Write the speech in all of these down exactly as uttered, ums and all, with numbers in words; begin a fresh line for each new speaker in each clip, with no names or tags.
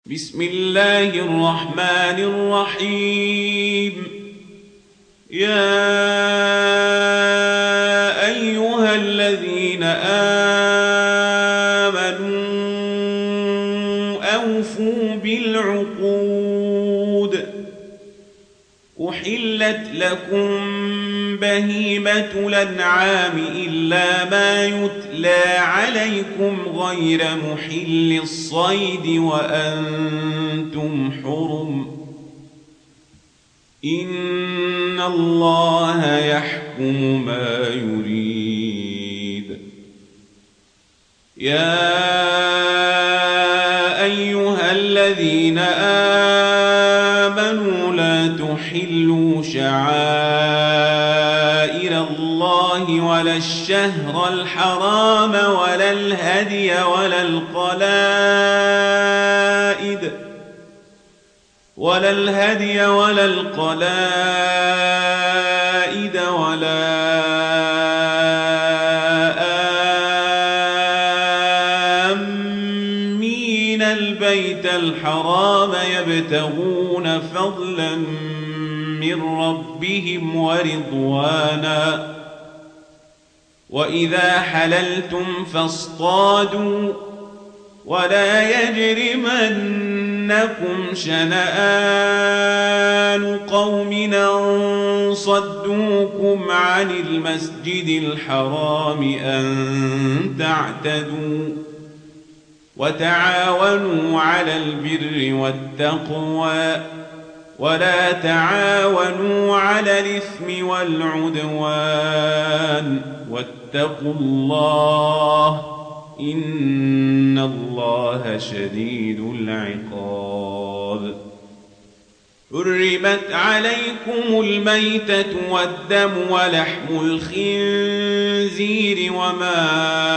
بسم الله الرحمن الرحيم. يا أيها الذين آمنوا أوفوا بالعقود. أحلت لكم بهيمة الأنعام إلا ما يتلى عليكم غير محل الصيد وأنتم حرم. إن الله يحكم ما يريد. يا أيها الذين آمنوا لا تحلوا شعائر الله ولا الشهر الحرام ولا الهدي ولا القلائد ولا الهدي ولا القلائد ولا آمين البيت الحرام يبتغون فضلا من ربهم ورضوانا. وإذا حللتم فاصطادوا ولا يجرمنكم شنآن قوم أن صدوكم عن المسجد الحرام أن تعتدوا. وتعاونوا على البر والتقوى ولا تعاونوا على الإثم والعدوان واتقوا الله إن الله شديد العقاب. حرمت عليكم الميتة والدم ولحم الخنزير وما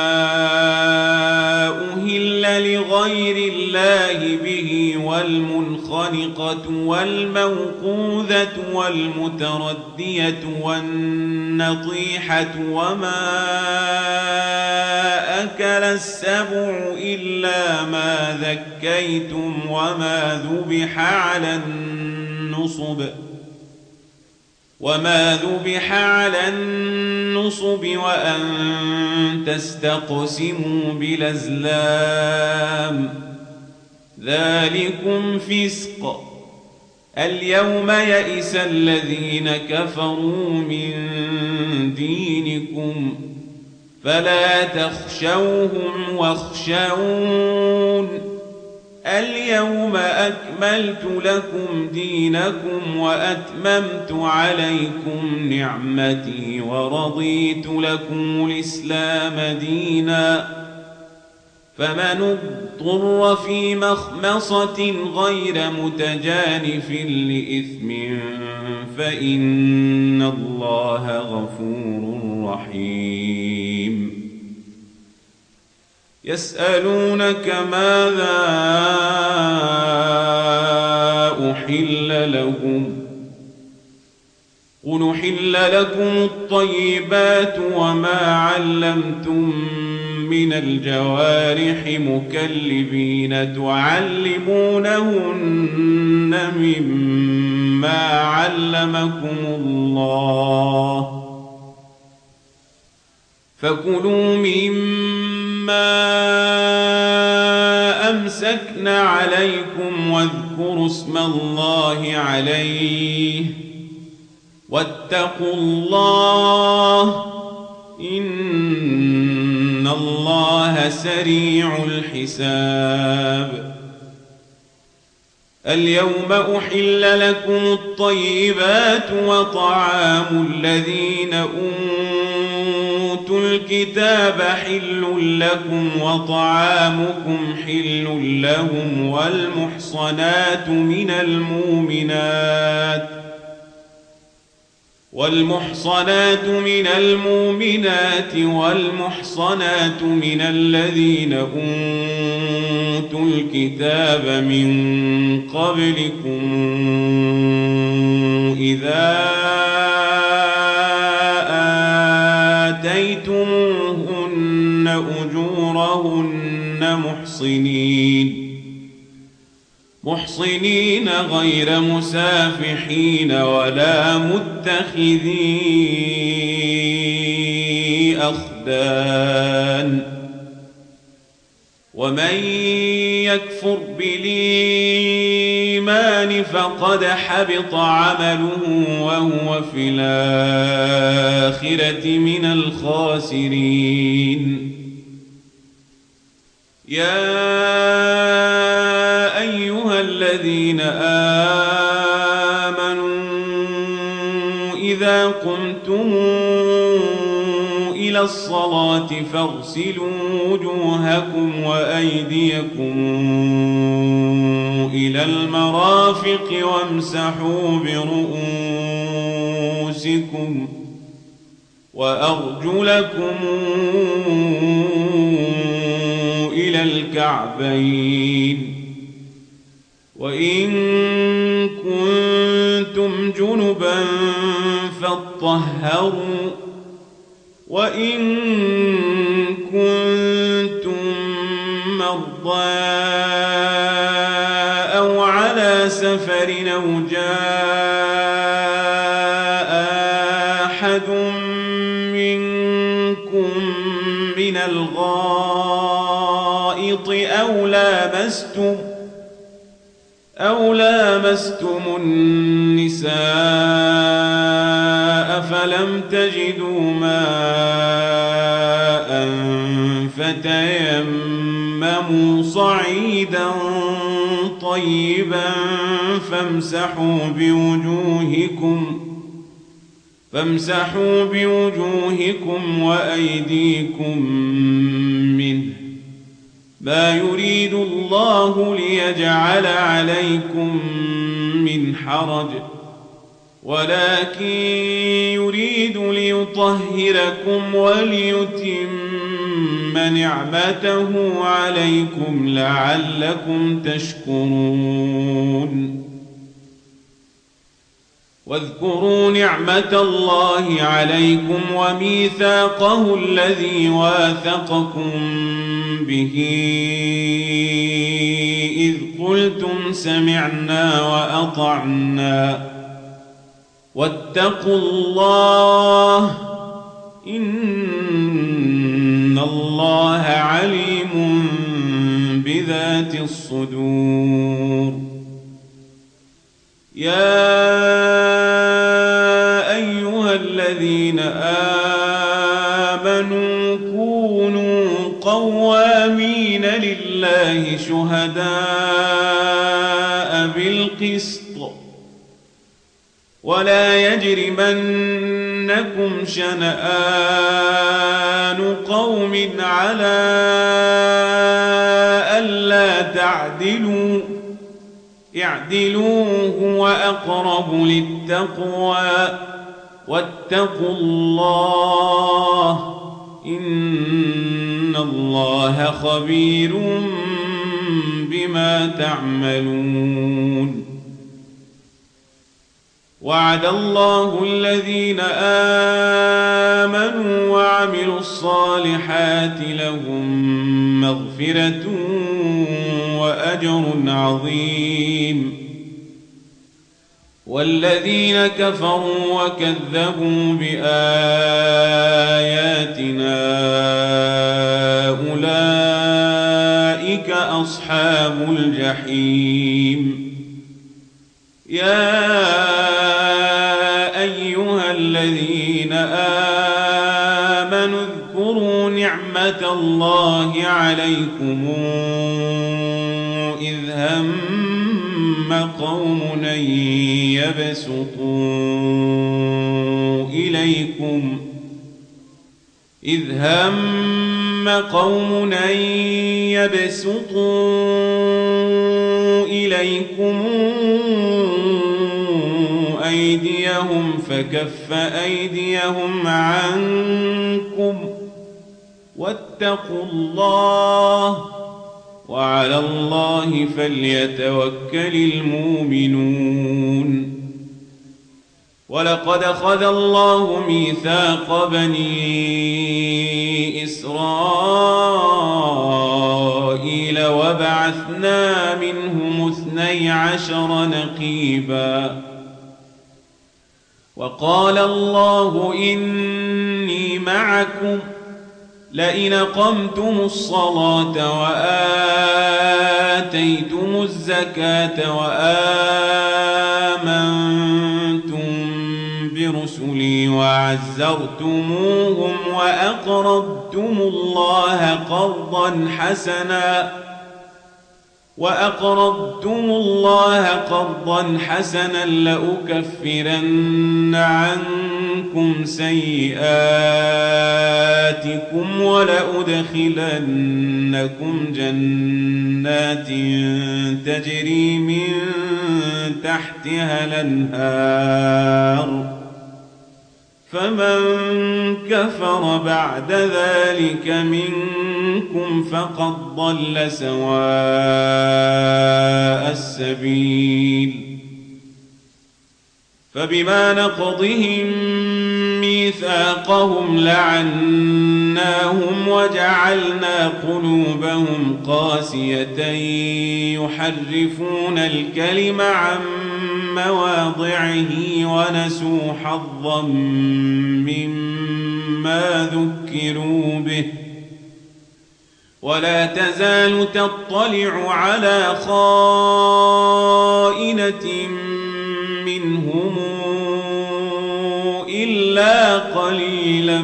أهل لغير الله به والمنخنقة والموقوذة والمتردية والنطيحة وما أكل السبع إلا ما ذكيتم وما ذبح على النصب وما ذبح على النصب وأن تستقسموا بالأزلام ذلكم فسق. اليوم يئس الذين كفروا من دينكم فلا تخشوهم واخشون. اليوم أكملت لكم دينكم وأتممت عليكم نعمتي ورضيت لكم الإسلام دينا. فمن اضطر في مخمصة غير متجانف لإثم فإن الله غفور رحيم. يسألونك ماذا أحل لهم قل أحل لكم الطيبات وما علمتم من الجوارح مكلبين تعلمونهن مما علمكم الله فكلوا مما أمسكن عليكم واذكروا اسم الله عليه واتقوا الله إن الله سريع الحساب. اليوم أحل لكم الطيبات وطعام الذين أوتوا الكتاب حل لكم وطعامكم حل لهم والمحصنات من المؤمنات والمحصنات من المؤمنات والمحصنات من الذين أوتوا الكتاب من قبلكم إذا آتيتموهن أجورهن محصنين محصنين غير مسافحين ولا متخذي أخدان ومن يكفر بالإيمان فقد حبط عمله وهو في الآخرة من الخاسرين. يا أيها الذين آمنوا إذا قمتم إلى الصلاة فاغسلوا وجوهكم وأيديكم إلى المرافق وامسحوا برؤوسكم وأرجلكم إلى الكعبين وإن كنتم جنبا فاطهروا وإن كنتم مرضى أو على سفر أو جاء أحد منكم من الغائط أو لامستم أو لامستم النساء فلم تجدوا ماء فتيمموا صعيدا طيبا فامسحوا بوجوهكم فامسحوا بوجوهكم وأيديكم منه ما يريد الله ليجعل عليكم من حرج ولكن يريد ليطهركم وليتم نعمته عليكم لعلكم تشكرون. واذكروا نعمة الله عليكم وميثاقه الذي واثقكم به إذ قلتم سمعنا وأطعنا واتقوا الله إن الله عليم بذات الصدور. يا أيها الذين آمنوا كونوا قوامين لله شهداء بالقسط ولا يجرمنكم شنآن قوم على ألا تعدلوا اعدلوا هو أقرب للتقوى واتقوا الله إن الله خبير بما تعملون. وعد الله الذين آمنوا وعملوا الصالحات لهم مغفرة وأجر عظيم. والذين كفروا وكذبوا بآياتنا أولئك أصحاب الجحيم. يا أيها الذين آمنوا اذكروا نعمة الله عليكم إذ هم قوم أن يبسطوا إليكم إذ هم قوم أن يبسطوا إليكم أيديهم فكف أيديهم عنكم واتقوا الله وعلى الله فليتوكل المؤمنون. ولقد أخذ الله ميثاق بني إسرائيل إسرائيل وبعثنا منهم اثني عشر نقيبا وقال الله إني معكم لئن أقمتم الصلاة وآتيتم الزكاة وآمنتم برسلي وعزرتموهم وأقرضتم الله قرضا حسنا وأقرضتم الله قرضا حسنا لأكفرن عنكم سيئاتكم ولأدخلنكم جنات تجري من تحتها الأنهار فمن كفر بعد ذلك منكم فقد ضل سواء السبيل فبما نقضهم ميثاقهم لعناهم وجعلنا قلوبهم قاسية يحرفون الكلم عن مواضعه ونسوا حظا مما ذكروا به ولا تزال تطلع على خائنة منهم إلا قليلا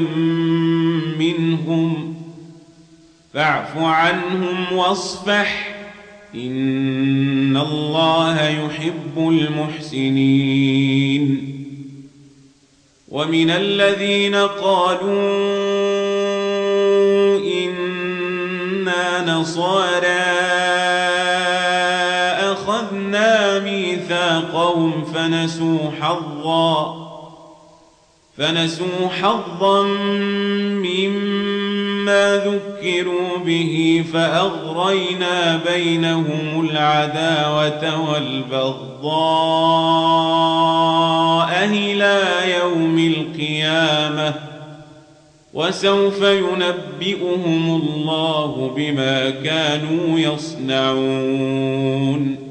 منهم فاعف عنهم واصفح إن الله يحب المحسنين ومن الذين قالوا إنا نصارى أخذنا ميثاقهم فنسوا حظا فنسوا حظا مما ذكروا به فأغرينا بينهم العداوة والبغضاء إلى يوم القيامة وسوف ينبئهم الله بما كانوا يصنعون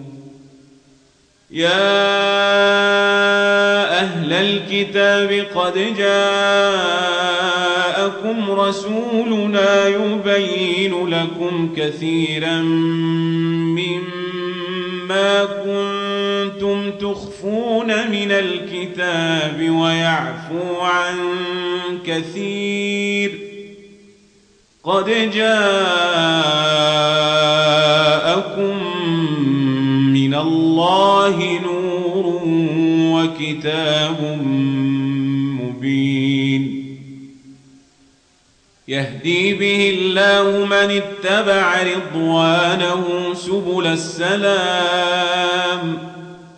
يا أهل الكتاب قد جاءكم رسولنا يبين لكم كثيرا مما كنتم تخفون من الكتاب ويعفو عن كثير قد جاءكم من الله نور وكتاب مبين يهدي به الله من اتبع رضوانه سبل السلام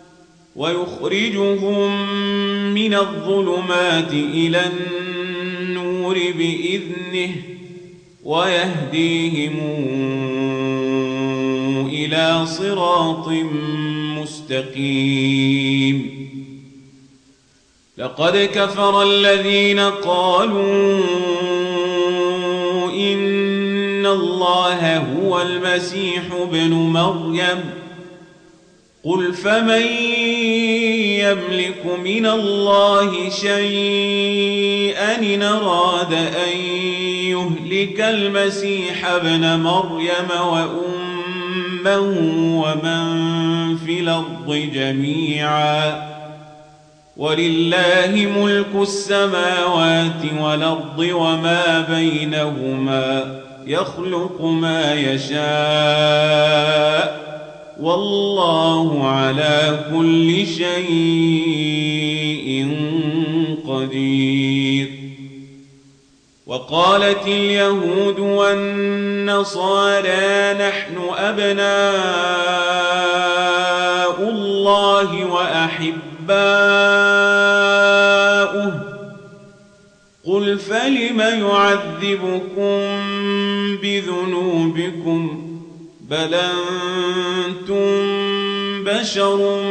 ويخرجهم من الظلمات إلى النور بإذنه ويهديهم إلى صراط مستقيم لقد كفر الذين قالوا إن الله هو المسيح ابن مريم قل فمن يملك من الله شيئا إن أراد أن يهلك المسيح ابن مريم وأمه ومن في الأرض جميعا ولله ملك السماوات والأرض وما بينهما يخلق ما يشاء والله على كل شيء قدير وقالت اليهود والنصارى نحن أبناء الله وأحباؤه قل فلم يعذبكم بذنوبكم بل أنتم بشر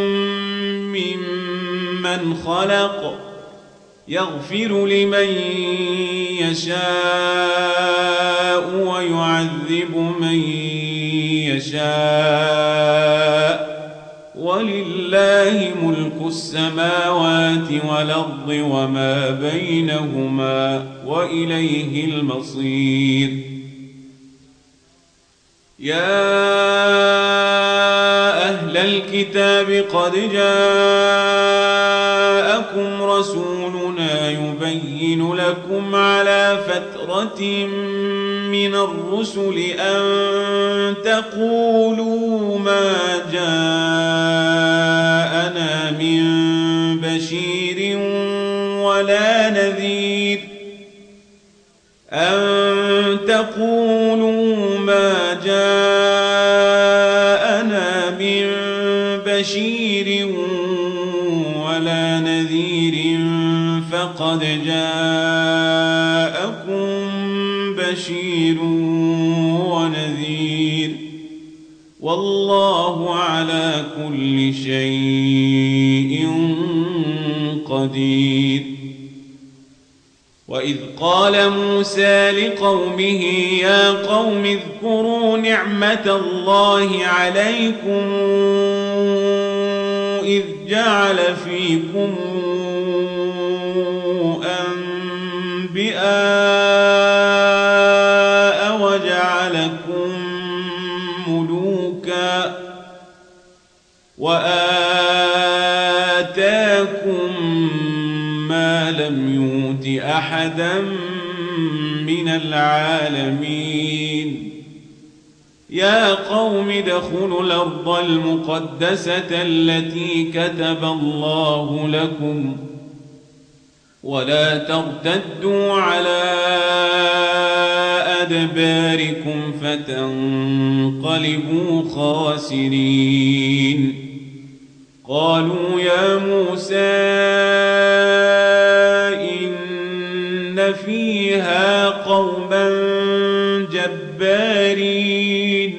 ممن خلق يغفر لمن يشاء ويعذب من يشاء ولله ملك السماوات والأرض وما بينهما وإليه المصير يا أهل الكتاب قد جاءكم رسولنا يبين لكم على فترة من الرسل أن تقولوا ما جاءنا من بشير ولا نذير أن تقولوا ما جاءنا من بشير ولا نذير فقد جاءكم بشير ونذير والله على كل شيء قدير وإذ قال موسى لقومه يا قوم اذكروا نعمة الله عليكم إذ جعل فيكم أنبياء وجعلكم ملوكا وآتاكم ما لم يؤت أحدا من العالمين يا قوم ادخلوا الأرض المقدسة التي كتب الله لكم ولا ترتدوا على أدباركم فتنقلبوا خاسرين قالوا يا موسى إن فيها قوما جبارين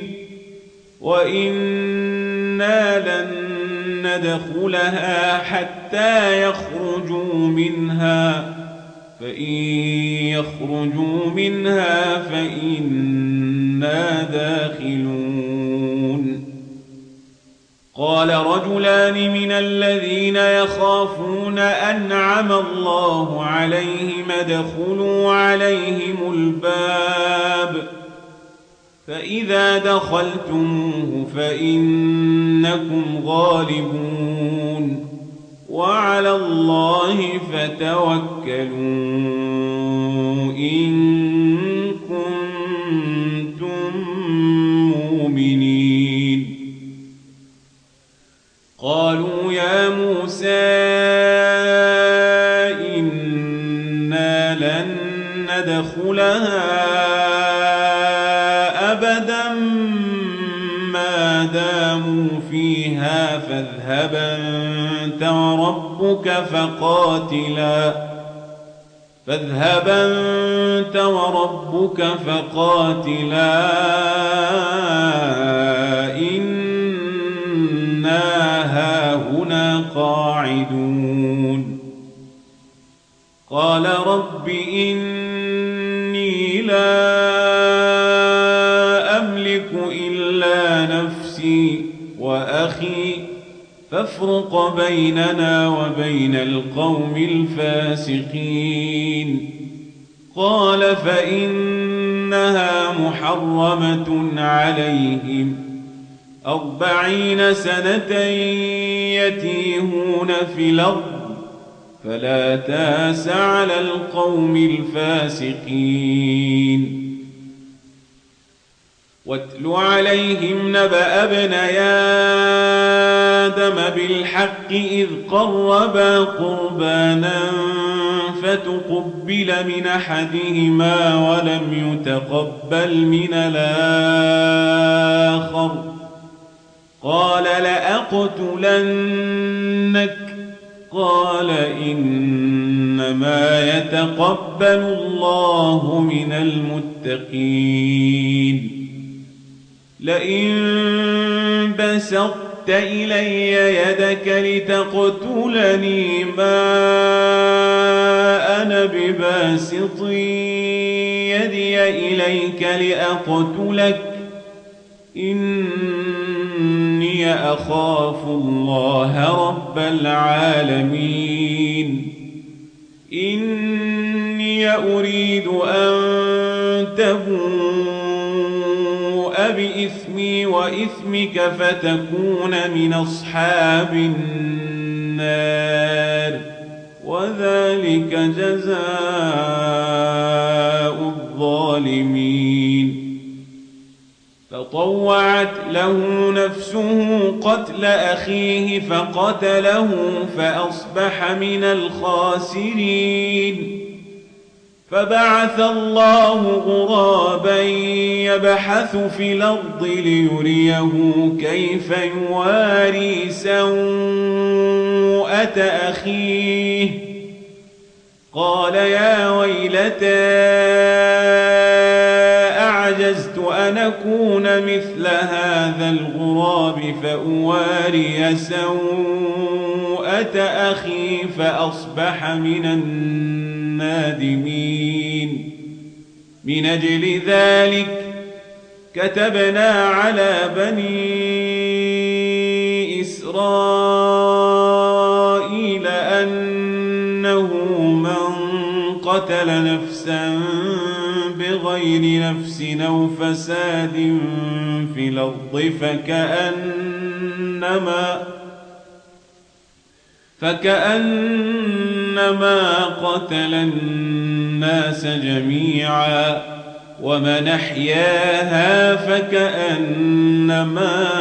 وإنا لن ندخلها حتى يخرجوا منها فإن يخرجوا منها فإنا داخلون قال رجلان من الذين يخافون أنعم الله عليهم ادخلوا عليهم الباب فإذا دخلتموه فإنكم غالبون وعلى الله فتوكلوا إن كنتم مؤمنين قالوا يا موسى إنا لن ندخلها أبدا ما داموا فيها فاذهب أنت وربك فقاتلا فاذهب أنت وربك فقاتلا إنا هاهنا قاعدون قال رب إني لا أملك إلا نفسي وأخي فافرق بيننا وبين القوم الفاسقين قال فإنها محرمة عليهم أربعين سنة يتيهون في الأرض فلا تاس على القوم الفاسقين واتل عليهم نبأ ابني آدم بالحق إذ قربا قربانا فتقبل من أحدهما ولم يتقبل من الآخر قال لأقتلنك قال إنما يتقبل الله من المتقين لئن بسطت إلي يدك لتقتلني ما أنا بباسط يدي إليك لأقتلك إني أخاف الله رب العالمين إني أريد أن تبوء بإثمي وإثمك فتكون من أصحاب النار وذلك جزاء الظالمين فطوعت له نفسه قتل أخيه فقتله فأصبح من الخاسرين فبعث الله غرابا يبحث في الأرض ليريه كيف يواري سوءة أخيه قال يا ويلتى أعجزت أن أكون مثل هذا الغراب فأواري سوءة أخي فأصبح من النادمين من أجل ذلك كتبنا على بني إسرائيل أنه من قتل نفسا بغير نفس أو فساد في الأرض فكأنما فكأنما قتل الناس جميعا ومن أحياها فكأنما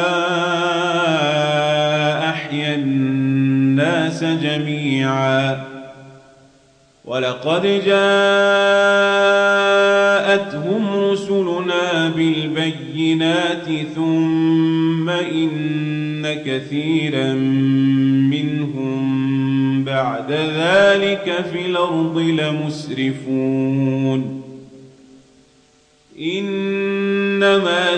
أحيا الناس جميعا ولقد جاءتهم رسلنا بالبينات ثم إن كثيرا منهم بعد ذلك في الأرض لمسرفون إنما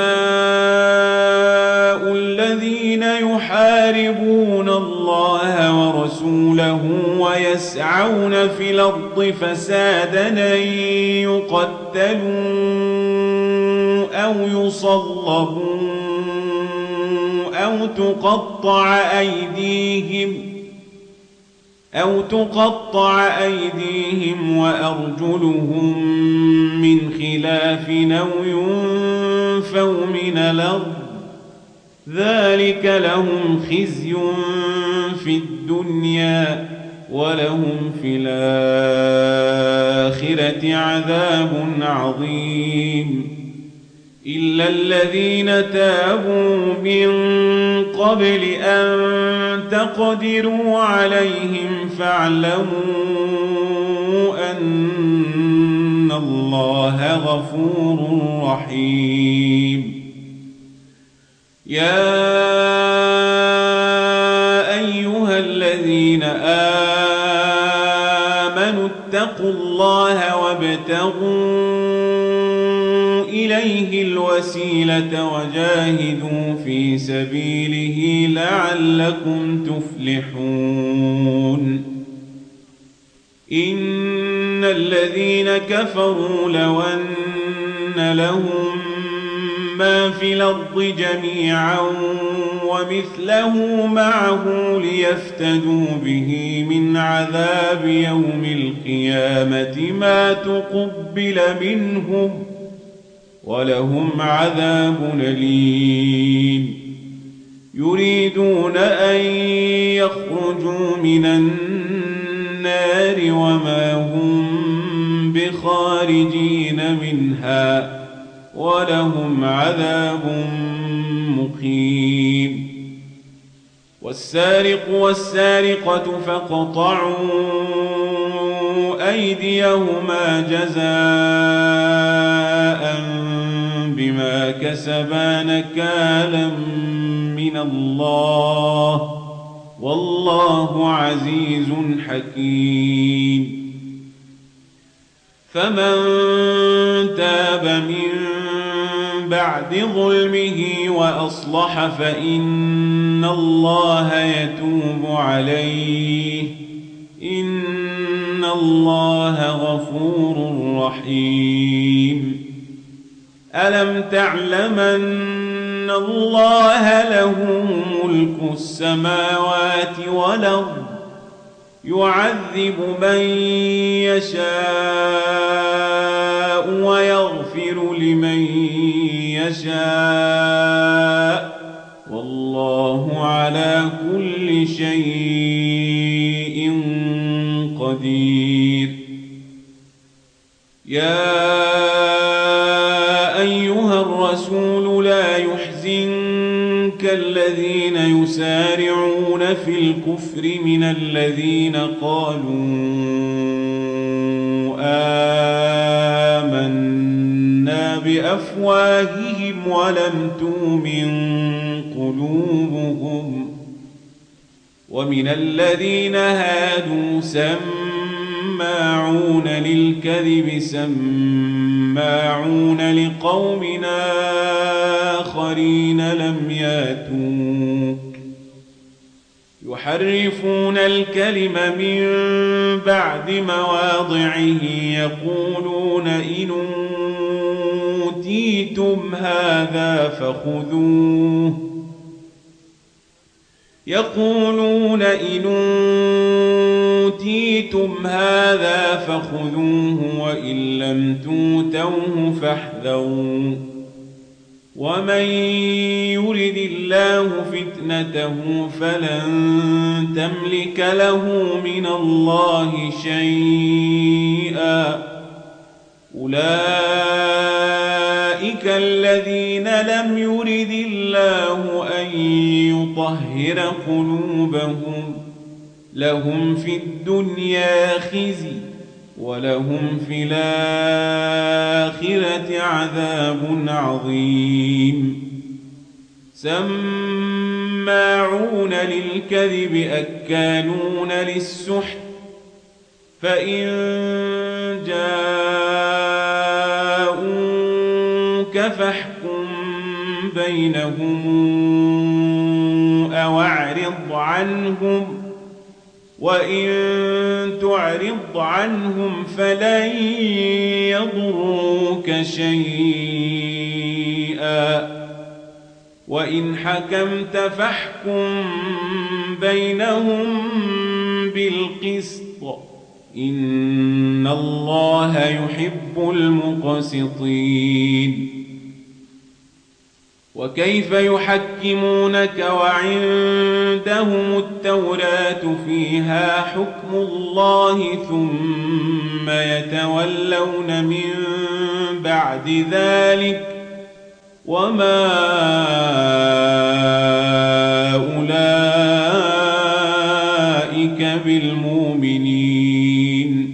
جزاء الذين يحاربون الله ورسوله ويسعون في الأرض فسادا أن يقتلوا أو يصلبوا أو تقطع أيديهم أو تقطع أيديهم وأرجلهم من خلاف أو ينفوا من الأرض ذلك لهم خزي في الدنيا ولهم في الآخرة عذاب عظيم إلا الذين تابوا من قبل أن تقدروا عليهم فاعلموا أن الله غفور رحيم يا أيها الذين آمنوا اتقوا الله وابتغوا إليه الوسيلة وجاهدوا في سبيله لعلكم تفلحون إن الذين كفروا لو أن لهم ما في الأرض جميعا ومثله معه ليفتدوا به من عذاب يوم القيامة ما تقبل منهم ولهم عذاب أليم يريدون أن يخرجوا من النار وما هم بخارجين منها ولهم عذاب مقيم والسارق والسارقة فاقطعوا أيديهما جزاء بما كسبا نكالا من الله والله عزيز حكيم فمن تاب من بعد ظلمه وأصلح فإن الله يتوب عليه إن الله غفور رحيم ألم تعلم أن الله له ملك السماوات والأرض يعذب من يشاء ويغفر لمن يشاء والله على كل شيء قدير. يا أيها الرسول لا يحزنك الذين يسارعون في الكفر من الذين قالوا آمنا بأفواههم ولم تؤمن قلوبهم ومن الذين هادوا سماعون للكذب سماعون لقوم آخرين لم ياتوك يحرفون الكلم من بعد مواضعه يقولون إن أوتيتم هذا فخذوه يقولون إن أوتيتم هذا فخذوه وإن لم توتوه فاحذروا ومن يرد الله فتنته فلن تملك له من الله شيئا أولئك الذين لم يرد الله أن يطهر قلوبهم لهم في الدنيا خزي ولهم في الآخرة عذاب عظيم. سماعون للكذب أكالون للسحت فإن جاءوك فاحكم بينهم أو أعرض عنهم وإن تعرض عنهم فلن يضروك شيئا وإن حكمت فاحكم بينهم بالقسط إن الله يحب المقسطين. وكيف يحكمونك وعندهم التوراة فيها حكم الله ثم يتولون من بعد ذلك وما أولئك بالمؤمنين.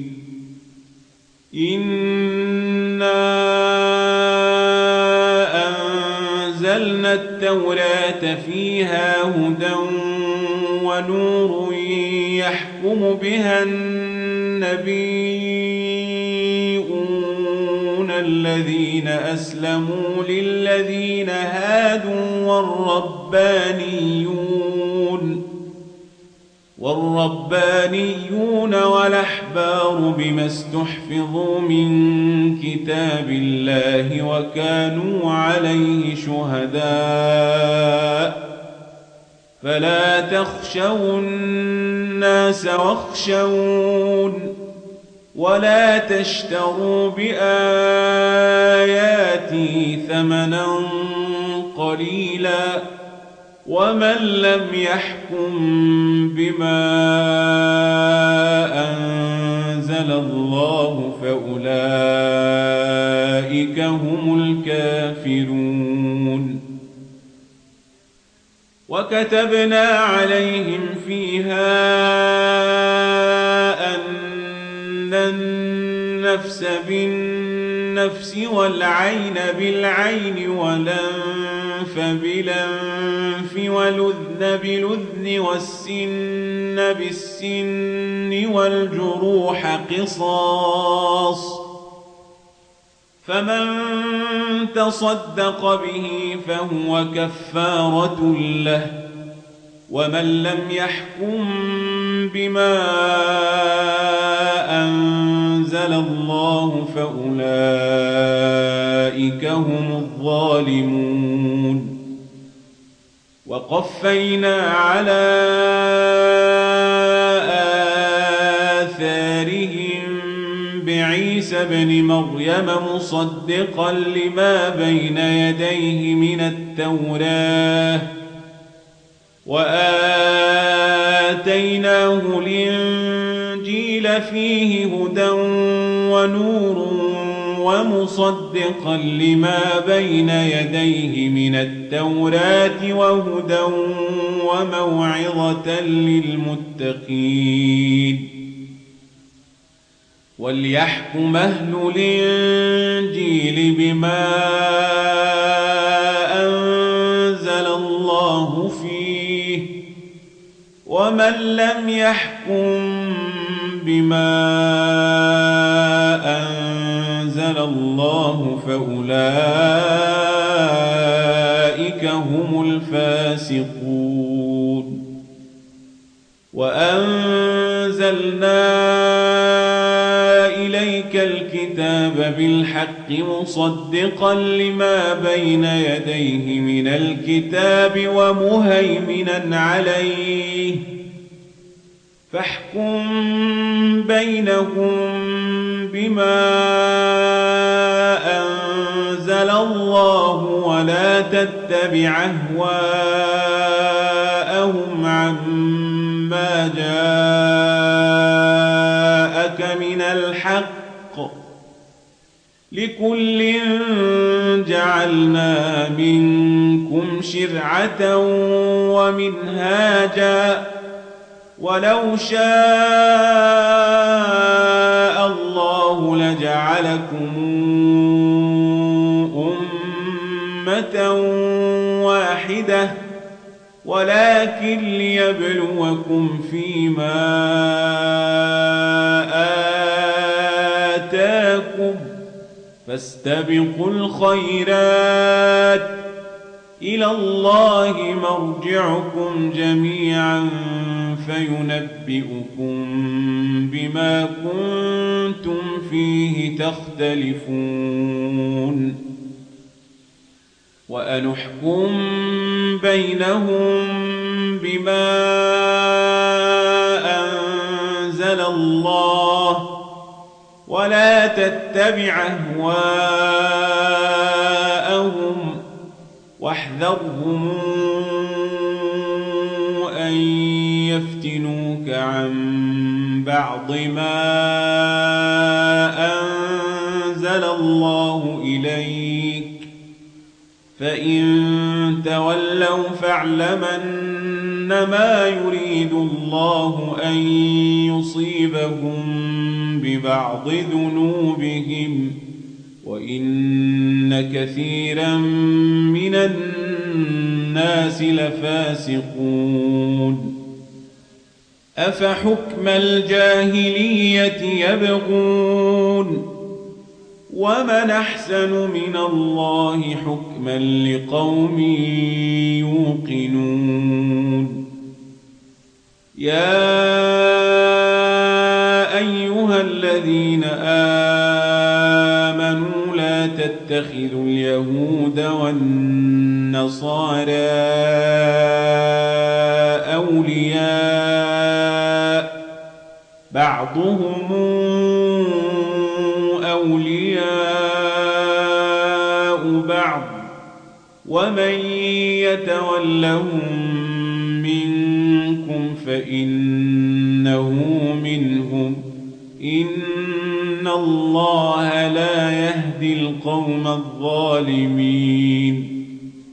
إنا أنزلنا التوراة فيها هدى ونور يحكم بها النبيون الذين أسلموا للذين هادوا والربانيون والربانيون والأحبار بما استحفظوا من كتاب الله وكانوا عليه شهداء فلا تخشوا الناس واخشون ولا تشتروا بآياتي ثمنا قليلا ومن لم يحكم بما أنزل الله فأولئك هم الكافرون. وكتبنا عليهم فيها أن النفس بالنفس والعين بالعين والأنف بالأنف والأذن بالأذن والسن بالسن والجروح قصاص فمن تصدق به فهو كفارة له ومن لم يحكم بما أنزل الله فأولئك أولئك هم الظالمون. وقفينا على آثارهم بعيسى ابن مريم مصدقا لما بين يديه من التوراة وآتيناه الإنجيل فيه هدى ونور ومصدقا لما بين يديه من التوراة وهدى وموعظة للمتقين. وليحكم أهل الإنجيل بما أنزل الله فيه ومن لم يحكم بما أنزل الله فأولئك هم الفاسقون. وأنزلنا إليك الكتاب بالحق مصدقا لما بين يديه من الكتاب ومهيمنا عليه فاحكم بينهم بما أنزل الله ولا تتبع أهواءهم عما جاءك من الحق لكل جعلنا منكم شرعة ومنهاجا ولو شاء الله لجعلكم أمة واحدة ولكن ليبلوكم فيما آتاكم فاستبقوا الخيرات إلى الله مرجعكم جميعا فينبئكم بما كنتم فيه تختلفون. وأنحكم بينهم بما أنزل الله ولا تتبع أهواءهم واحذرهم أن يفتنوك عن بعض ما أنزل الله إليك فإن تولوا فاعلم أنما يريد الله أن يصيبهم ببعض ذنوبهم وإن كثيرا من الناس لفاسقون. أفحكم الجاهلية يبغون ومن أحسن من الله حكما لقوم يوقنون. يا أيها الذين آمنوا لا تتخذوا اليهود والنصارى أولياء بعضهم أولياء بعض ومن يتولهم منكم فإنه منهم إن الله لا يهدي القوم الظالمين.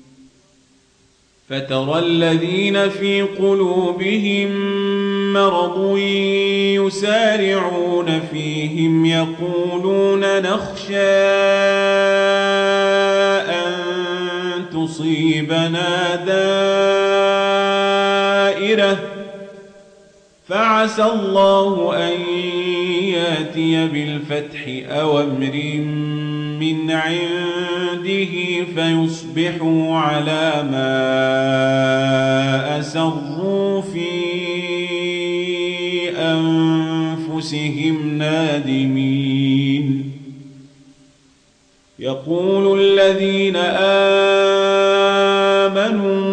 فترى الذين في قلوبهم مرض يسارعون فيهم يقولون نخشى أن تصيبنا دائرة فعسى الله أن يأتي بالفتح أو أمر من عنده فيصبحوا على ما أسروا في أنفسهم نادمين. يقول الذين آمنوا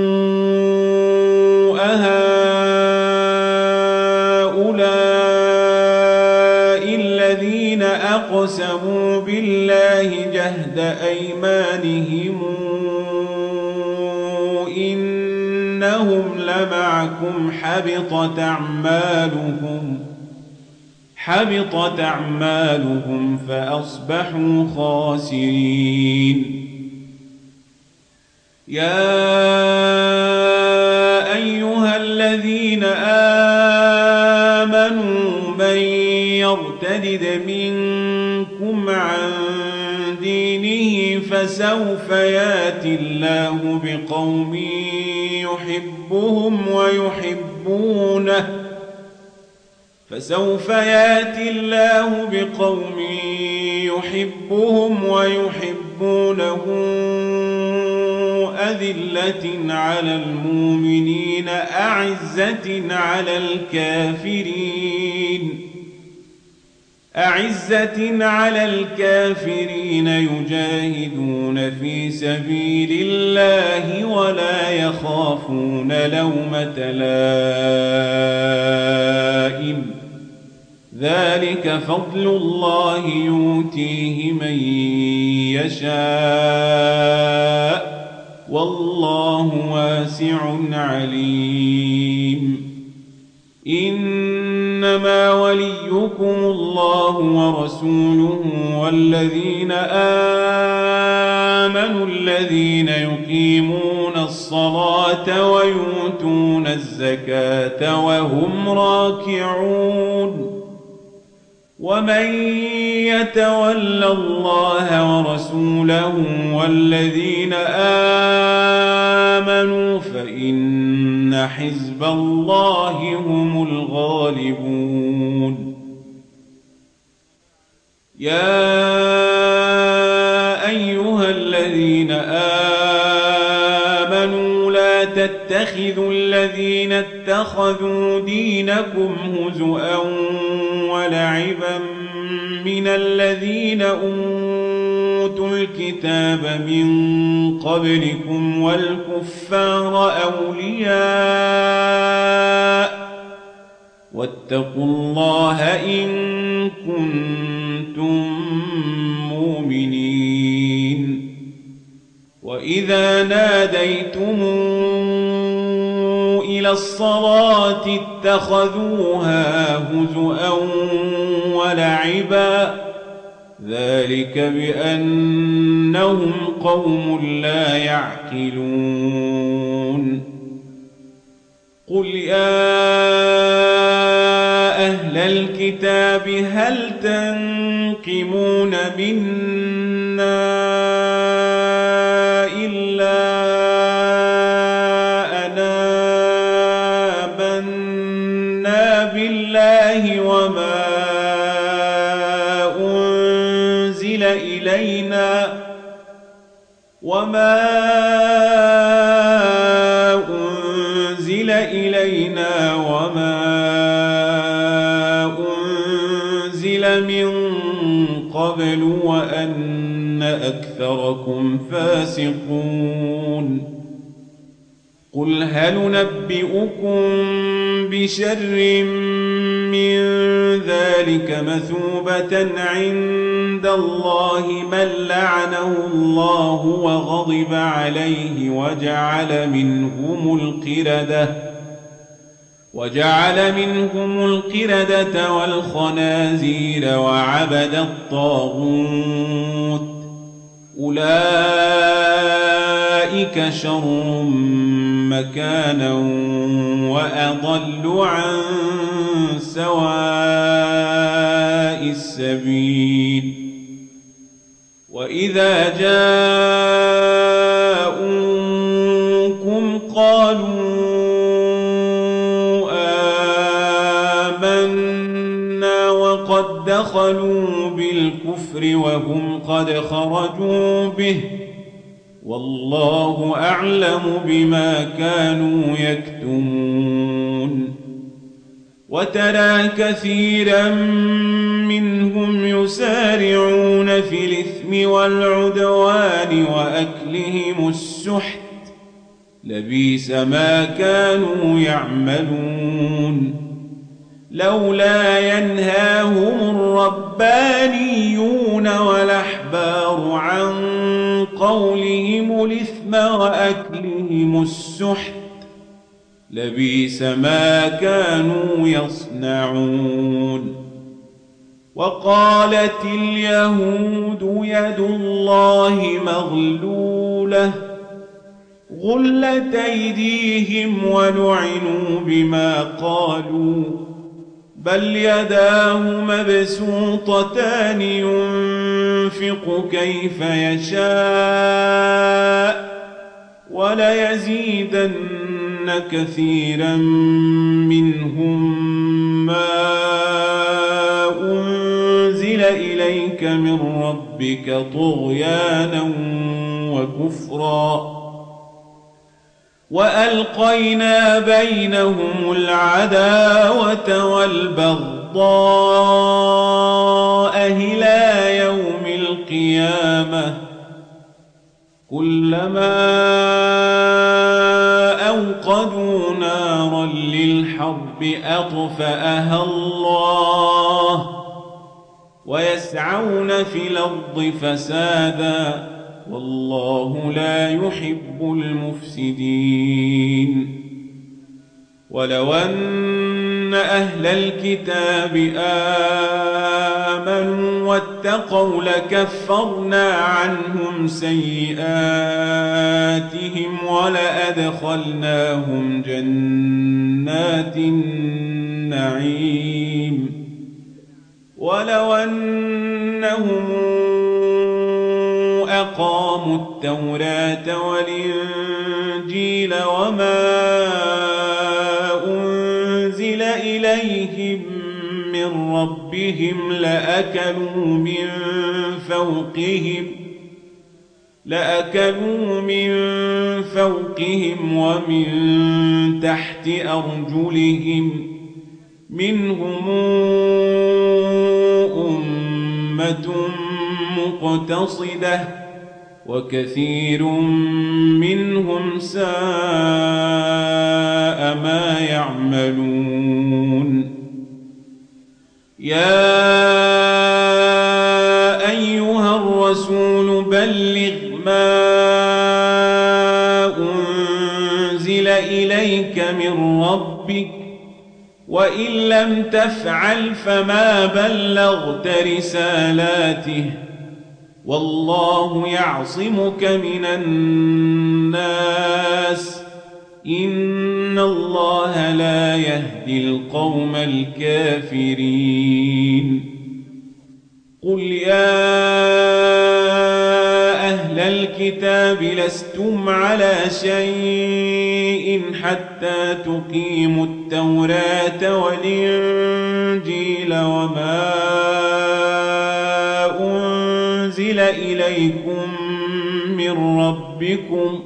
أهؤلاء الذين أقسموا بالله جهد أيمانهم إنهم لمعكم حبطت أعمالهم حبطت أعمالهم فأصبحوا خاسرين. يا أيها الذين آمنوا من يرتد منكم عن دينه فسوف يأتي الله بقوم يحبهم ويحبونه فسوف يأتي الله بقوم يحبهم ويحبونه أذلة على المؤمنين أعزة على الكافرين أعزة على الكافرين يجاهدون في سبيل الله ولا يخافون لومة لائم ذلك فضل الله يؤتيه من يشاء والله واسع عليم. إنما وليكم الله ورسوله والذين آمنوا الذين يقيمون الصلاة ويؤتون الزكاة وهم راكعون. ومن يتول الله ورسوله والذين آمنوا فإن حزب الله هم الغالبون. يا أيها الذين آمنوا لا تتخذوا الذين اتخذوا دينكم هزؤا ولعبا من الذين أوتوا الكتاب من قبلكم والكفار أولياء واتقوا الله إن كنتم مؤمنين. وإذا ناديتم إلى الصلاة اتخذوها هزؤا ولعبا ذلك بأنهم قوم لا يعقلون. قل يا أهل الكتاب هل تنقمون منا إلا أنا آمنا بالله وما أنزل إلينا وما أنزل إلينا وما أنزل من قبل وأن أكثركم فاسقون. قل هل ننبئكم بشر من ذلك مثوبة عند الله من لعنه الله وغضب عليه وجعل منهم القردة وجعل منهم القردة والخنازير وعبد الطاغوت أولئك شر مكانا وأضل عن سواء السبيل. وإذا جاءوكم قالوا آمنا وقد دخلوا بالكفر وهم قد خرجوا به والله أعلم بما كانوا يكتمون. وترى كثيرا منهم يسارعون في الإثم بالإثم والعدوان وأكلهم السحت لبئس ما كانوا يعملون لولا ينهاهم الربانيون والأحبار عن قولهم الإثم وأكلهم السحت لبئس ما كانوا يصنعون وقالت اليهود يد الله مغلولة غلت أيديهم ولعنوا بما قالوا بل يداه مبسوطتان ينفق كيف يشاء وليزيدن كثيرا منهم ما أنزل إليك من ربك طغيانا وكفرا وألقينا بينهم العداوة والبغضاء إلى يوم القيامة كلما أوقدوا نارا للحرب أطفأها الله ويسعون في الأرض فسادا والله لا يحب المفسدين ولو أن أهل الكتاب آمنوا واتقوا لكفرنا عنهم سيئاتهم ولأدخلناهم جنات النعيم ولو أنهم أقاموا التوراة والإنجيل وما أنزل إليهم من ربهم لأكلوا من فوقهم لأكلوا من فوقهم ومن تحت أرجلهم منهم أمة مقتصدة وكثير منهم ساء ما يعملون يا أيها الرسول بلغ ما أنزل إليك من ربك وإن لم تفعل فما بلغت رسالاته والله يعصمك من الناس إن الله لا يهدي القوم الكافرين قل يا أهل الكتاب لستم على شيء حتى تقيموا التوراة والإنجيل وما أنزل إليكم من ربكم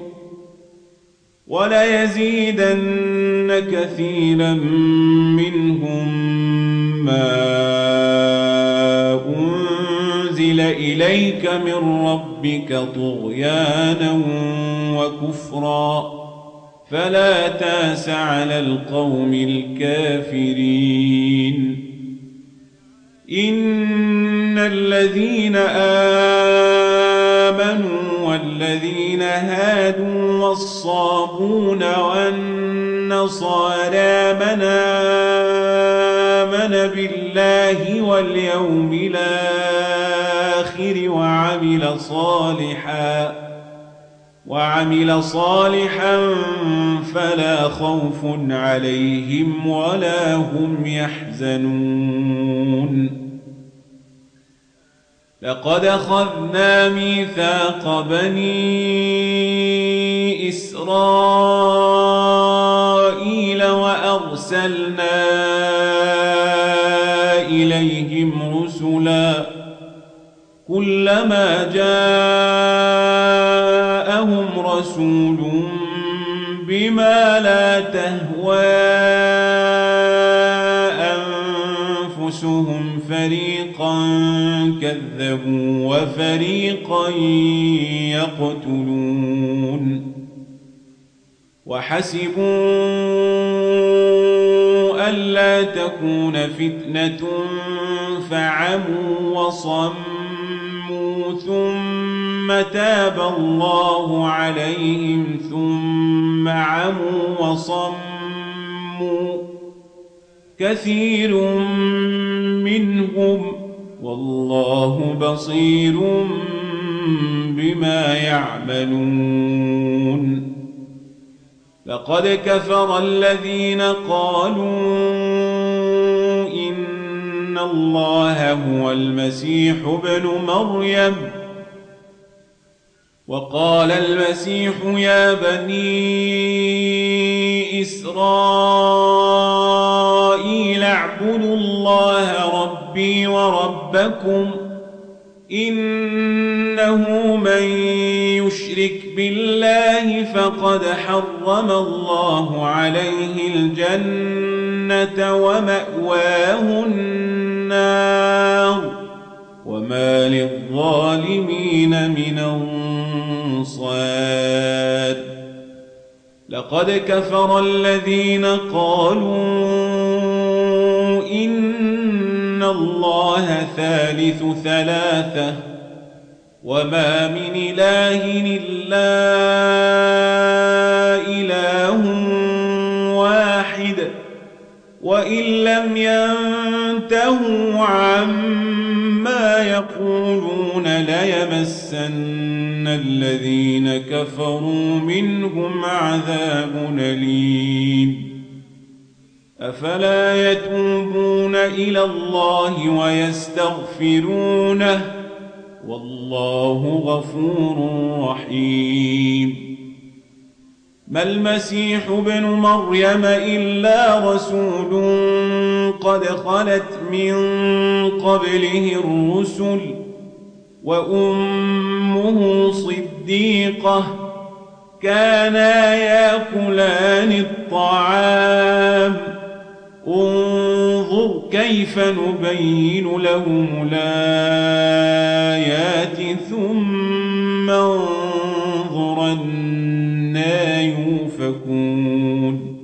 وليزيدن كثيرا منهم ما أنزل إليك من ربك طغيانا وكفرا فلا تاس على القوم الكافرين إن الذين آمنوا والذين هادوا والصابون والنصارى من آمن بالله واليوم الآخر وعمل صالحا وعمل صالحا فلا خوف عليهم ولا هم يحزنون لقد أخذنا ميثاق بني إسرائيل وأرسلنا إليهم رسلا كلما جاءهم رسول بما لا تهوى أنفسهم فريقا كذبوا وفريقا يقتلون وحسبوا ألا تكون فتنة فعموا وصموا ثم تاب الله عليهم ثم عموا وصموا كثير منهم والله بصير بما يعملون لقد كفر الذين قالوا إن الله هو المسيح ابن مريم وقال المسيح يا بني إسرائيل اعبدوا الله ربي وربكم إنه من يشرك بالله فقد حرم الله عليه الجنة ومأواه النار وما للظالمين من أنصار لقد كفر الذين قالوا إن الله ثالث ثلاثة وما من إله إلا إله واحد وإن لم ينتهوا عما يقولون ليمسن الذين كفروا منهم عذاب أليم أفلا يتوبون إلى الله ويستغفرونه والله غفور رحيم ما المسيح ابن مريم إلا رسول قد خلت من قبله الرسل وأمه صديقة كانا يأكلان الطعام انظر كيف نبين لهم الآيات ثم انظر أنى يؤفكون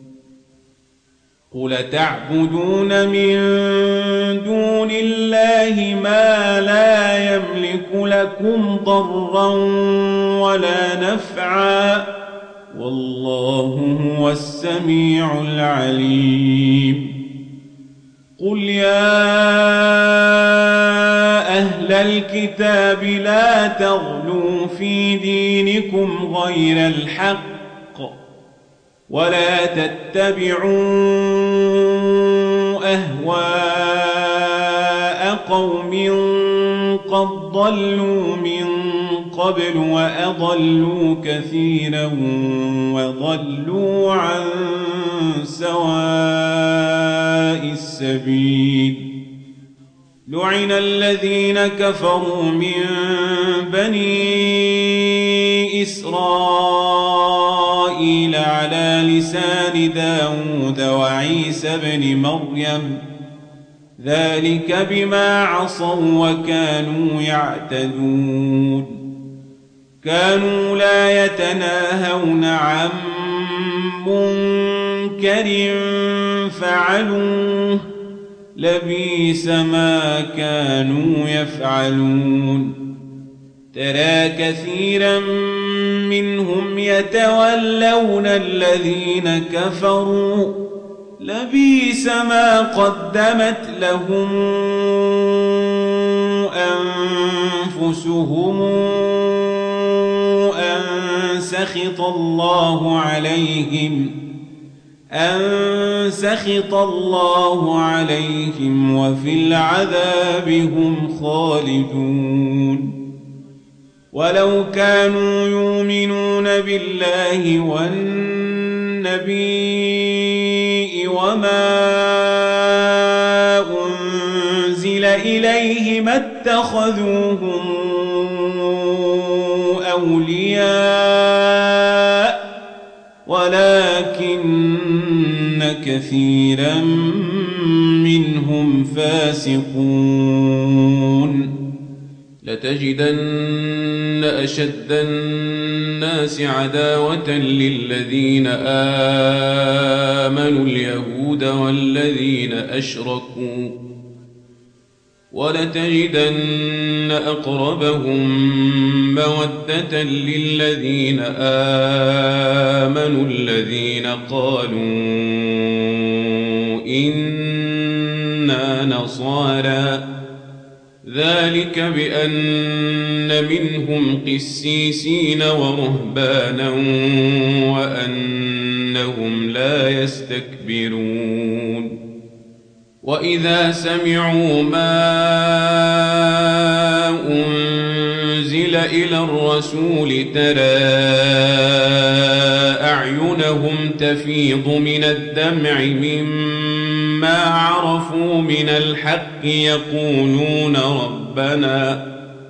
قل تعبدون من دون الله ما لا يملك لكم ضرا ولا نفعا والله هو السميع العليم قل يا أهل الكتاب لا تغلوا في دينكم غير الحق ولا تتبعوا أهواء قوم قد ضلوا من قبل وأضلوا كثيرا وضلوا عن سواء السبيل لعن الذين كفروا من بني إسرائيل على لسان داود وعيسى بن مريم ذلك بما عصوا وكانوا يعتدون كانوا لا يتناهون عن منكر فعلوه لبئس ما كانوا يفعلون ترى كثيرا منهم يتولون الذين كفروا لبئس ما قدمت لهم أنفسهم أن سخط الله عليهم أن سخط الله عليهم وفي العذاب هم خالدون ولو كانوا يؤمنون بالله والنبي وما أنزل إليه ما اتخذوهم أولياء ولكن كثيرا منهم فاسقون لتجدن أشد الناس عداوة للذين آمنوا اليهود والذين أشركوا ولتجدن أقربهم مودة للذين آمنوا الذين قالوا إنا نصارى ذلك بأن منهم قسيسين ورهبانا وأنهم لا يستكبرون وإذا سمعوا ما أنزل إلى الرسول ترى أعينهم تفيض من الدمع مما عرفوا من الحق يقولون ربنا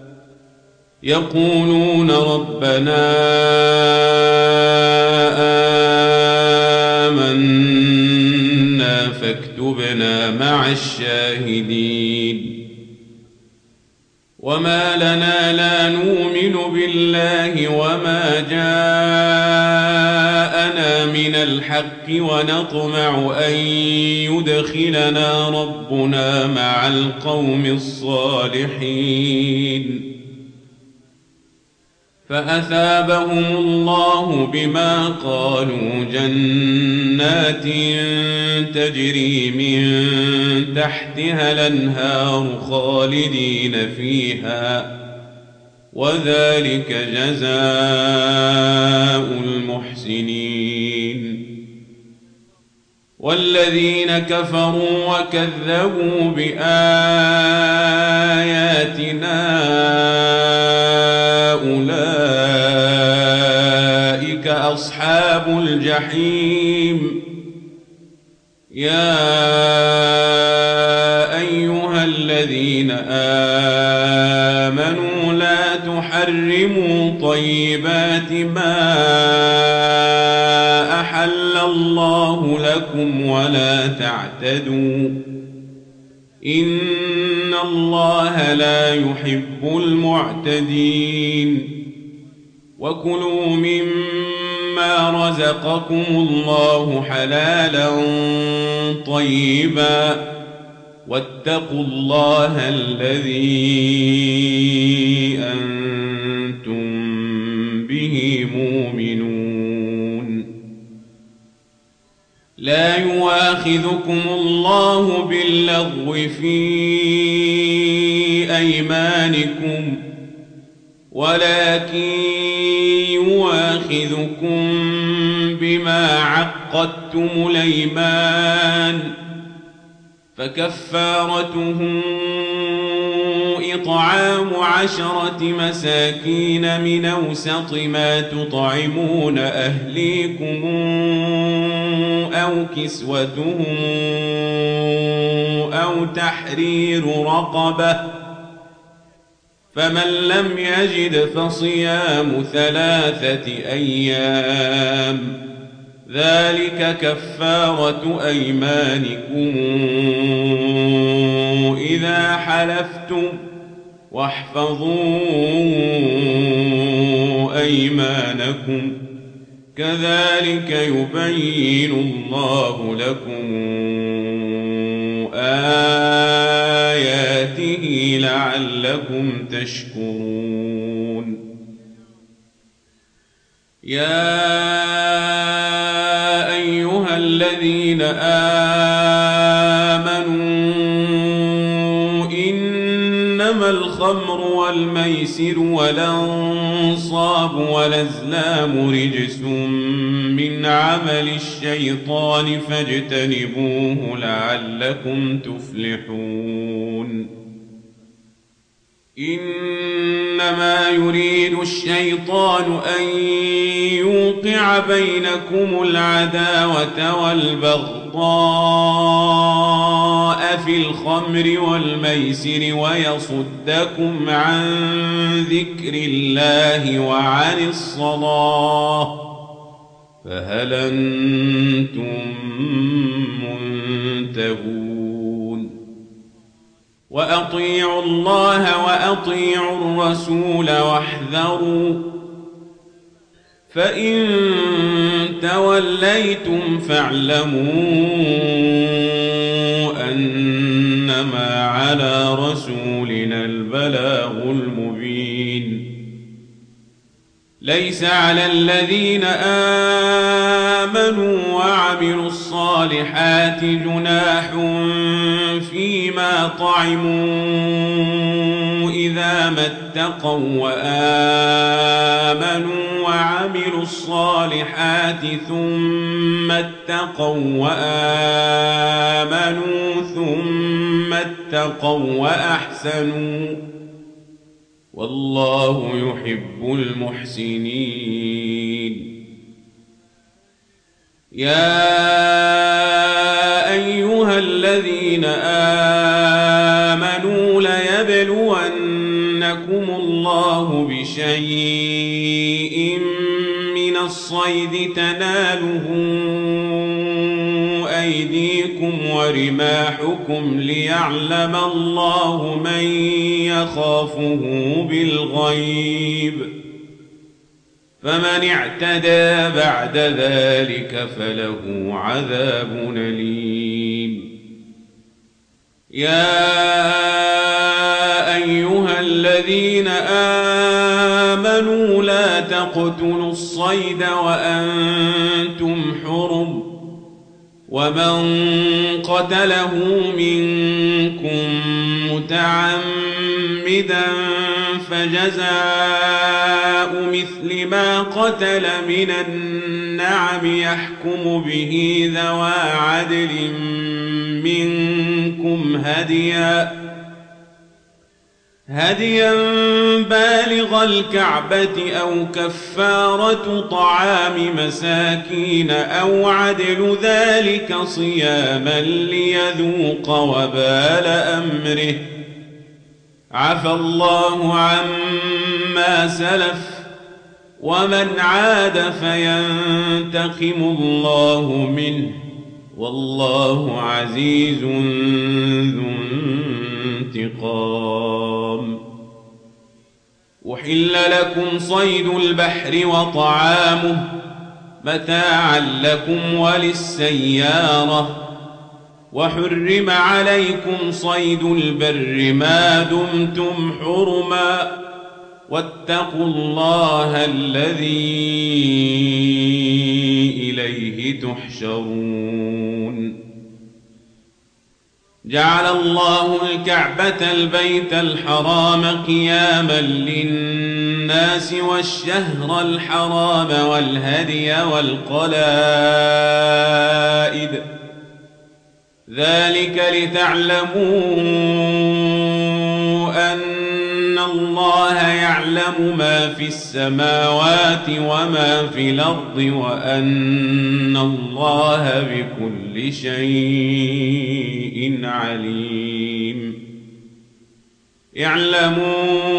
يقولون ربنا آمنا فاكتبنا مع الشاهدين وما لنا لا نؤمن بالله وما جاءنا من الحق ونطمع أن يدخلنا ربنا مع القوم الصالحين فأثابهم الله بما قالوا جنات تجري من تحتها الأنهار خالدين فيها وذلك جزاء المحسنين والذين كفروا وكذبوا بآياتنا أولئك أصحاب الجحيم يا أيها الذين آمنوا لا تحرموا طيبات ما أحل الله لكم ولا تعتدوا إن الله لا يحب المعتدين وكلوا مما رزقكم الله حلالا طيبا واتقوا الله الذي أنتم به مؤمنون لا يؤاخذكم الله باللغو في أيمانكم ولكن يؤاخذكم بما عقدتم الأيمان فكفارته إطعام عشرة مساكين من أوسط ما تطعمون أهليكم أو كسوتهم أو تحرير رقبة فمن لم يجد فصيام ثلاثة أيام ذلك كفارة أيمانكم إذا حلفتم واحفظوا أيمانكم كذلك يبين الله لكم آياته لعلكم تشكرون يا أيها الذين آمنوا إنما الخمر والميسر والأنصاب والأزلام رجس من عمل الشيطان فاجتنبوه لعلكم تفلحون إنما يريد الشيطان أن يوقع بينكم العداوة والبغضاء في الخمر والميسر ويصدكم عن ذكر الله وعن الصلاة فهل أنتم منتهون وأطيعوا الله وأطيعوا الرسول واحذروا فإن توليتم فاعلموا أنما على رسولنا البلاغ المبين. ليس على الذين آمنوا وعملوا الصالحات جناح فيما طعموا إذا ما اتقوا وآمنوا وعملوا الصالحات ثم اتقوا وآمنوا ثم اتقوا وأحسنوا والله يحب المحسنين. يا أيها الذين آمنوا ليبلونكم الله بشيء من الصيد تناله أيديكم ورماحكم ليعلم الله من يخافه بالغيب فمن اعتدى بعد ذلك فله عذاب أليم. يا أيها الذين آمنوا لا تقتلوا الصيد وأنتم حرم ومن قتله منكم متعمدا فجزاء مثل ما قتل من النعم يحكم به ذوى عدل منكم هديا هديا بالغ الكعبة أو كفارة طعام مساكين أو عدل ذلك صياما ليذوق وبال أمره عفى الله عما سلف ومن عاد فينتقم الله منه والله عزيز ذو انتقام. أحل لكم صيد البحر وطعامه متاعا لكم وللسيارة وحرم عليكم صيد البر ما دمتم حرما واتقوا الله الذي إليه تحشرون. جعل الله الكعبة البيت الحرام قياما للناس والشهر الحرام والهدي والقلائد ذلك لتعلموا أن الله يعلم ما في السماوات وما في الأرض وأن الله بكل شيء عليم. اعلموا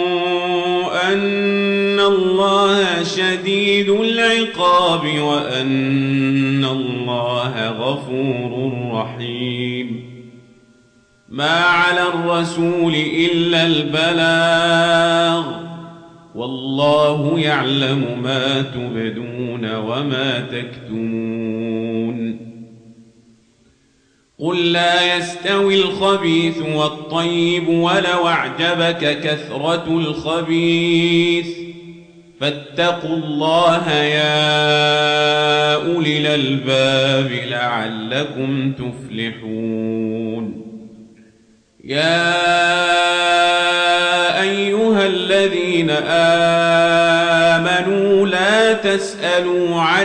أن الله شديد العقاب وأن الله غفور رحيم. ما على الرسول إلا البلاغ والله يعلم ما تبدون وما تكتمون. قل لا يستوي الخبيث والطيب ولو أعجبك كثرة الخبيث فاتقوا الله يا أولي الألباب لعلكم تفلحون. يا أيها الذين آمنوا لا تسألوا عن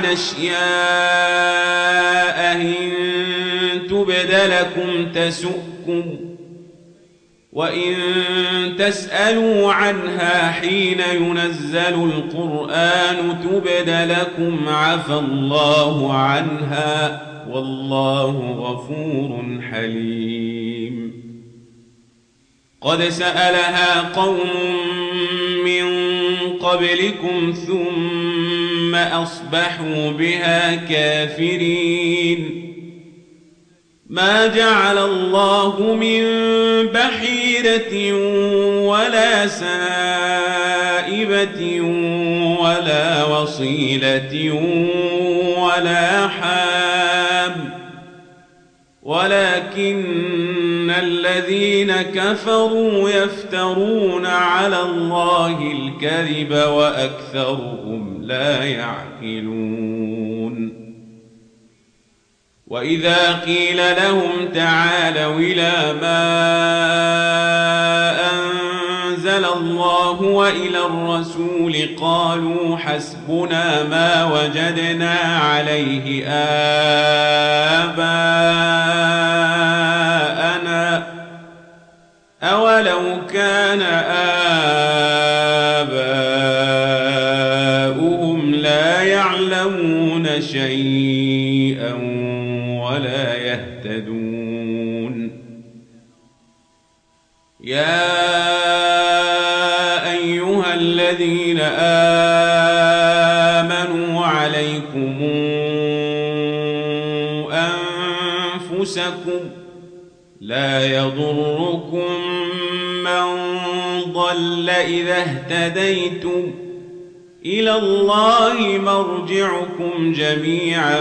أشياء إن تبد لكم تسؤكم وإن تسألوا عنها حين ينزل القرآن تبد لكم عفى الله عنها والله غفور حليم. قد سألها قوم من قبلكم ثم أصبحوا بها كافرين. ما جعل الله من بحيرة ولا سائبة ولا وصيلة ولا حام ولكن الذين كفروا يفترون على الله الكذب وأكثرهم لا يعقلون. وإذا قيل لهم تعالوا إلى ما أنزل الله وإلى الرسول قالوا حسبنا ما وجدنا عليه آباءنا أولو كان آباؤهم لا يعلمون شيئا ولا يهتدون. يا أيها الذين آمنوا عليكم أنفسكم لا يضركم من ضل إذا اهتديتم إلى الله مرجعكم جميعا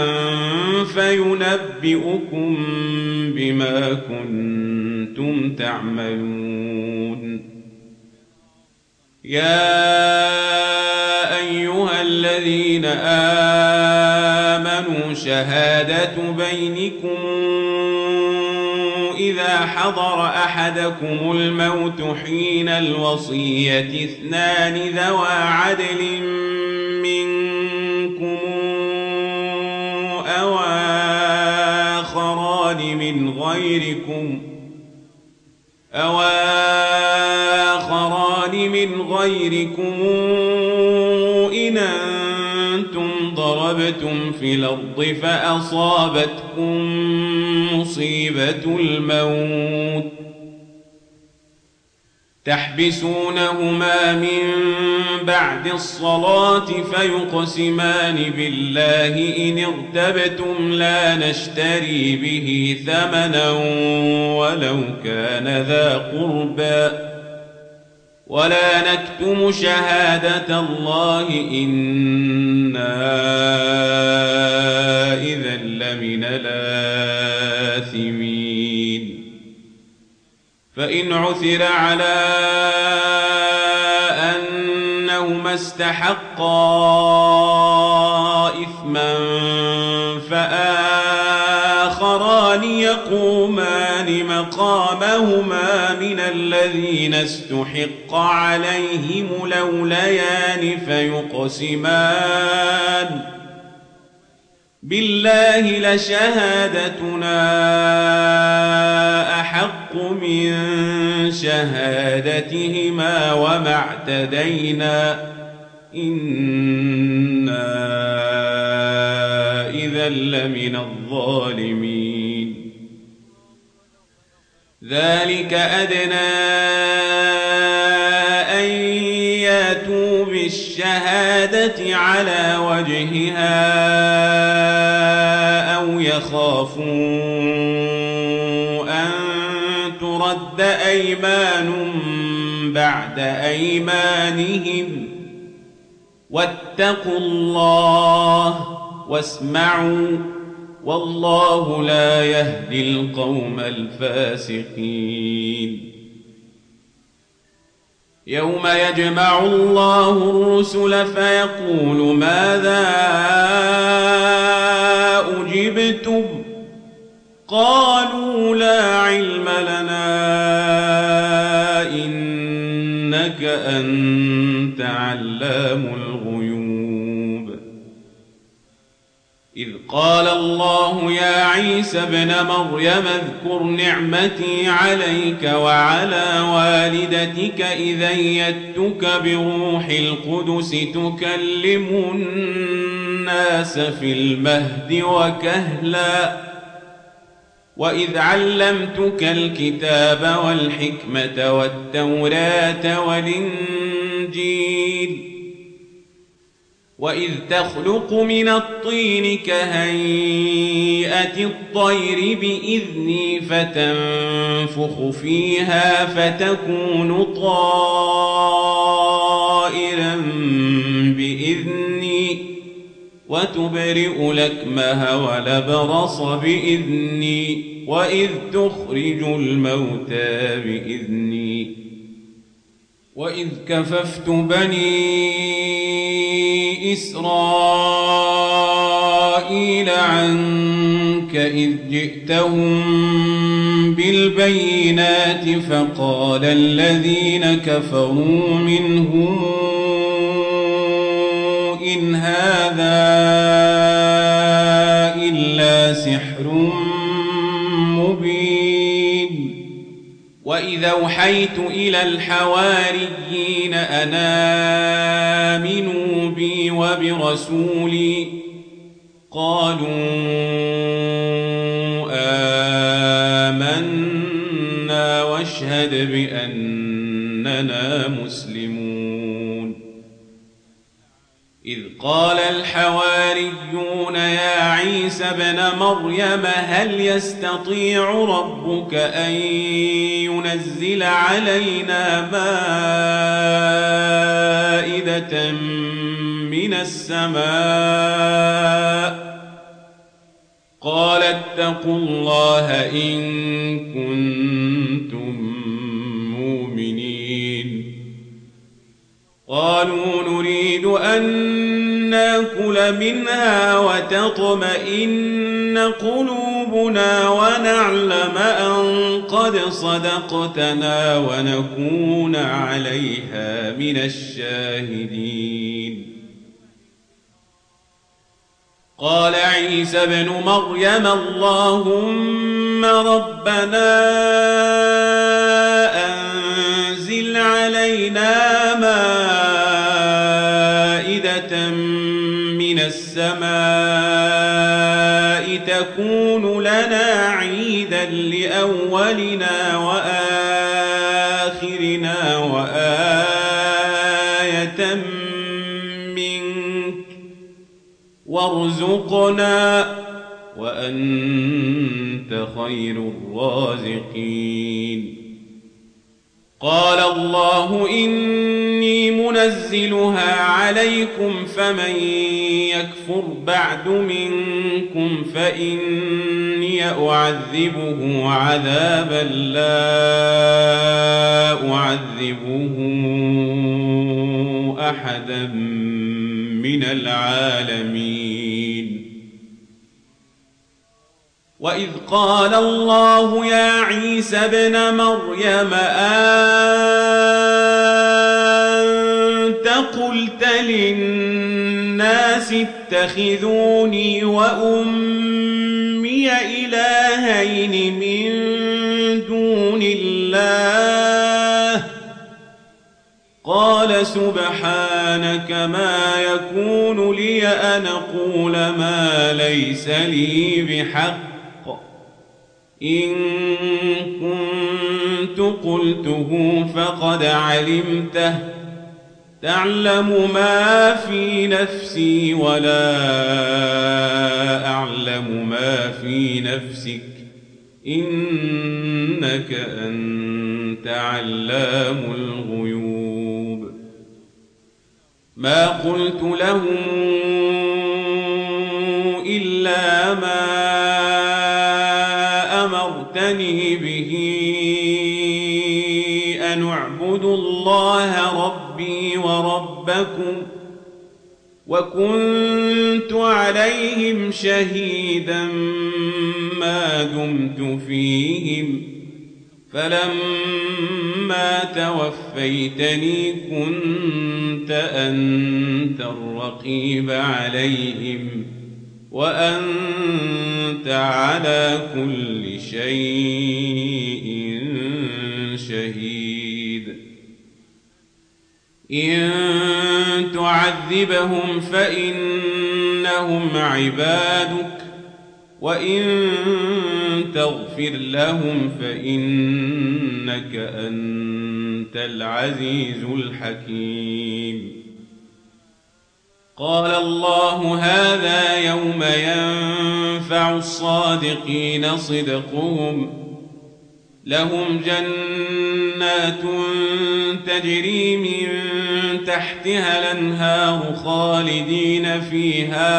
فينبئكم بما كنتم تعملون. يا أيها الذين آمنوا شهادة بينكم إذا حضر أحدكم الموت حين الوصية اثنان ذوى عدل منكم أو آخران من غيركم أو آخران من غيركم إن أنتم ضربتم في الأرض فأصابتكم مصيبة الموت تحبسونهما من بعد الصلاة فيقسمان بالله إن ارتبتم لا نشتري به ثمنا ولو كان ذا قربى ولا نكتم شهادة الله إنا إذا لمن الآثمين. فإن عثر على أنهما استحقا إثما فآخران يقومان مقامهما من الذين استحق عليهم الأوليان فيقسمان بالله لشهادتنا أحق من شهادتهما وما اعتدينا إنا إذا لمن الظالمين. ذلك أدنى أن ياتوا بالشهادة على وجهها أو يخافوا أن ترد أيمان بعد أيمانهم واتقوا الله واسمعوا والله لا يهدي القوم الفاسقين. يوم يجمع الله الرسل فيقول ماذا أجبتم قالوا لا علم لنا إنك أنت علام الغيوب. إذ قال الله يا عيسى ابن مريم اذكر نعمتي عليك وعلى والدتك إذ أيدتك بروح القدس تكلم الناس في المهد وكهلا وإذ علمتك الكتاب والحكمة والتوراة والإنجيل وإذ تخلق من الطين كهيئة الطير بإذني فتنفخ فيها فتكون طائرا بإذني وتبرئ الأكمه والأبرص بإذني وإذ تخرج الموتى بإذني وإذ كففت بني إسرائيل عنك إذ جئتهم بالبينات فقال الذين كفروا منهم إن هذا إلا سحر مبين وإذا أوحيت إلى الحواريين أن آمنوا بي وبرسولي قالوا آمنا واشهد بأننا مسلمون إذ قال الحواريون يا عيسى ابن مريم هل يستطيع ربك أن ينزل علينا مائدة من السماء قال اتقوا الله إن كنتم مؤمنين قالوا نريد أن نأكل منها وتطمئن قلوبنا ونعلم أن قد صدقتنا ونكون عليها من الشاهدين قال عيسى ابن مريم اللهم ربنا أنزل علينا مائدة من السماء تكون لنا عيدا لأولنا وآخرنا وآية منك وارزقنا وأنت خير الرازقين قال الله إني منزلها عليكم فمن يكفر بعد منكم فإني أعذبه عذابا لا أعذبه أحدا من العالمين وإذ قال الله يا عيسى ابن مريم أنت قلت للناس اتخذوني وأمي إلهين من دون الله قال سبحانك ما يكون لي أن أقول ما ليس لي بحق إن كنت قلته فقد علمته تعلم ما في نفسي ولا أعلم ما في نفسك إنك أنت علام الغيوب ما قلت لهم إلا ما أمرتني به أن اعبدوا الله ربي وربكم وكنت عليهم شهيدا ما دمت فيهم فلما توفيتني كنت أنت الرقيب عليهم وأنت على كل شيء شهيد إن تعذبهم فإنهم عبادك وإن تغفر لهم فإنك أنت العزيز الحكيم قال الله هذا يوم ينفع الصادقين صدقهم لهم جنات تجري من تحتها الأنهار خالدين فيها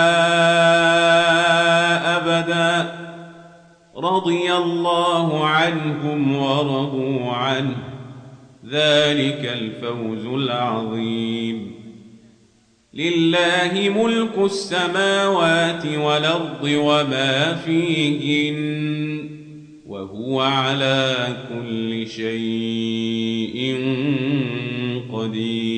أبدا رضي الله عنهم ورضوا عنه ذلك الفوز العظيم لله ملك السماوات والأرض وما فيهن وهو على كل شيء قدير.